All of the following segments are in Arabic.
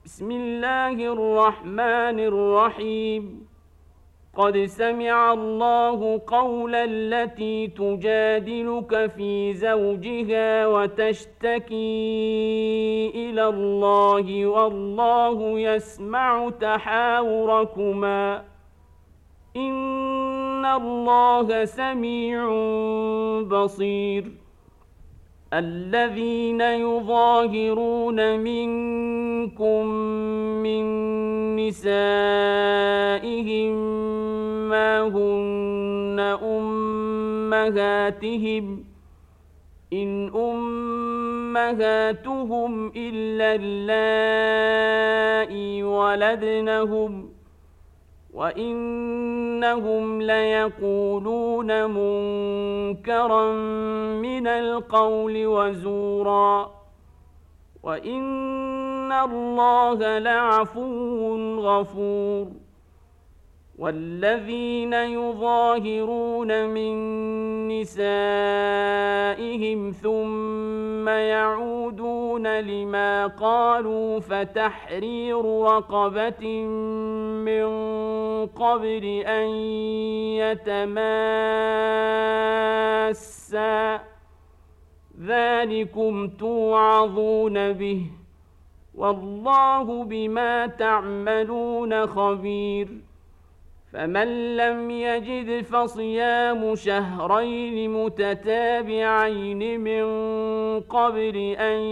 بسم الله الرحمن الرحيم. قد سمع الله قول التي تجادلك في زوجها وتشتكي إلى الله والله يسمع تحاوركما إن الله سميع بصير. الذين يظاهرون منكم من نسائهم ما هن أمهاتهم إن أمهاتهم إلا اللائي ولدنهم وإنهم ليقولون منكرا من القول وزورا وإن الله لعفو غفور. والذين يظاهرون من نسائهم ثم يعودون لما قالوا فتحرير رقبة من قبل أن يتماسا ذلكم توعظون به والله بما تعملون خبير. فمن لم يجد فصيام شهرين متتابعين من قبل أن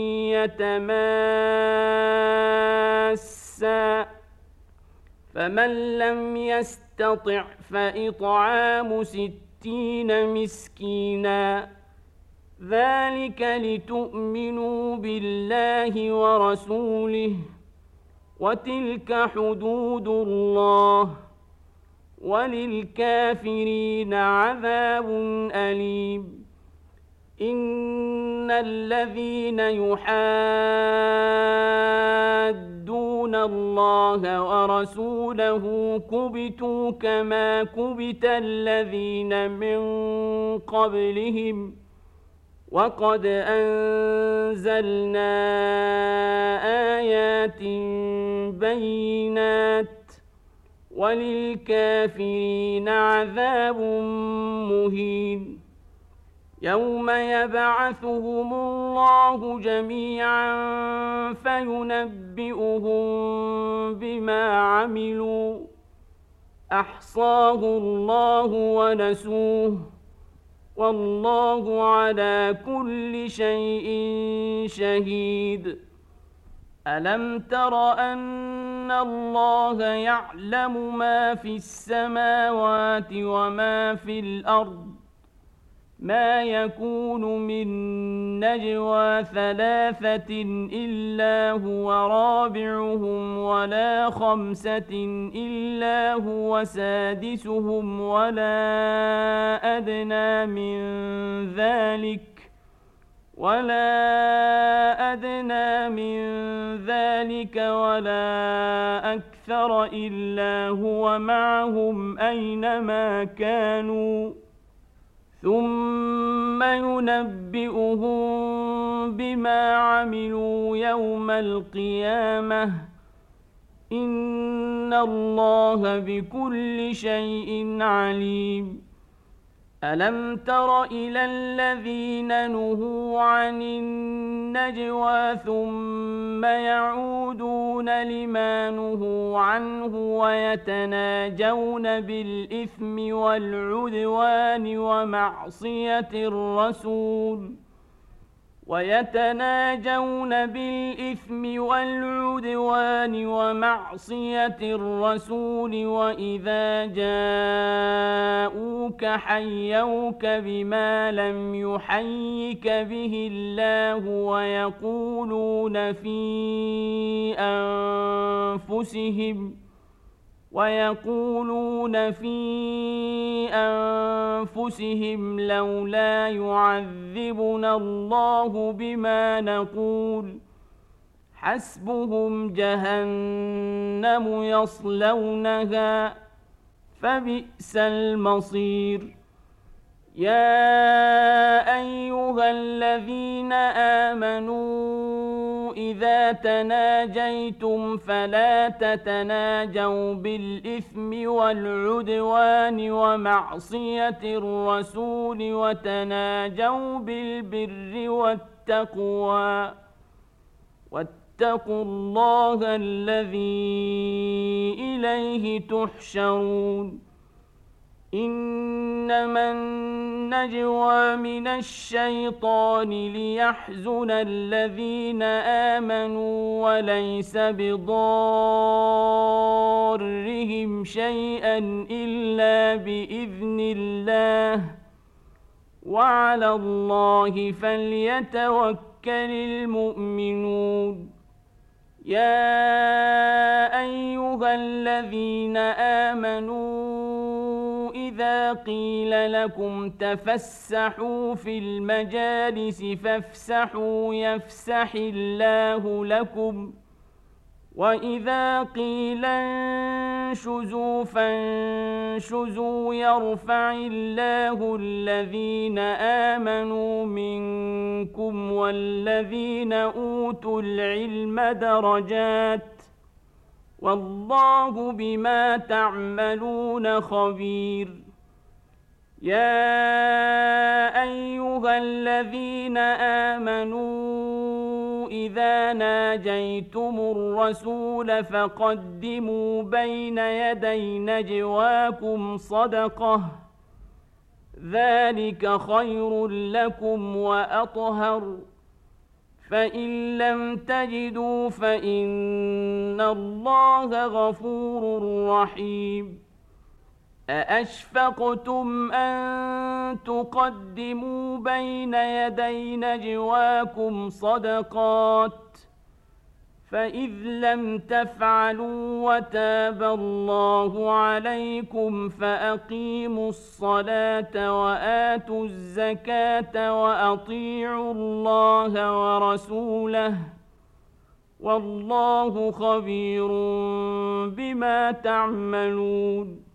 يتماسا فمن لم يستطع فإطعام 60 مسكينا ذلك لتؤمنوا بالله ورسوله وتلك حدود الله وللكافرين عذاب أليم. إن الذين يحادون الله ورسوله كبتوا كما كبت الذين من قبلهم وقد أنزلنا آيات بينات وللكافرين عذاب مهين. يوم يبعثهم الله جميعا فينبئهم بما عملوا أحصاه الله ونسوه والله على كل شيء شهيد. ألم تر أن الله يعلم ما في السماوات وما في الأرض ما يكون من نجوى 3 إلا هو رابعهم ولا 5 إلا هو سادسهم ولا أدنى من ذلك ولا أكثر إلا هو معهم أينما كانوا ثم ينبئهم بما عملوا يوم القيامة إن الله بكل شيء عليم. ألم تر إلى الذين نهوا عن النجوى ثم يعودون لما نهوا عنه ويتناجون بالإثم والعدوان ومعصية الرسول وإذا جاءوك حيوك بما لم يحيك به الله ويقولون في أنفسهم لولا يعذبنا الله بما نقول حسبهم جهنم يصلونها فبئس المصير. يا أيها الذين آمنوا إذا تناجيتم فلا تتناجوا بالإثم والعدوان ومعصية الرسول وتناجوا بالبر والتقوى واتقوا الله الذي إليه تحشرون إنما النجوى من الشيطان ليحزن الذين آمنوا وليس بضارهم شيئا إلا بإذن الله وعلى الله فليتوكل المؤمنون يا أيها الذين آمنوا إذا قيل لكم تفسحوا في المجالس فافسحوا يفسح الله لكم وإذا قيل انشزوا فانشزوا يرفع الله الذين آمنوا منكم والذين أوتوا العلم درجات والله بما تعملون خبير يا أيها الذين آمنوا إذا ناجيتم الرسول فقدموا بين يدي نجواكم صدقة ذلك خير لكم وأطهر فإن لم تجدوا فإن الله غفور رحيم أأشفقتم أن تقدموا بين يدي نجواكم صدقات فإذ لم تفعلوا وتاب الله عليكم فأقيموا الصلاة وآتوا الزكاة وأطيعوا الله ورسوله والله خبير بما تعملون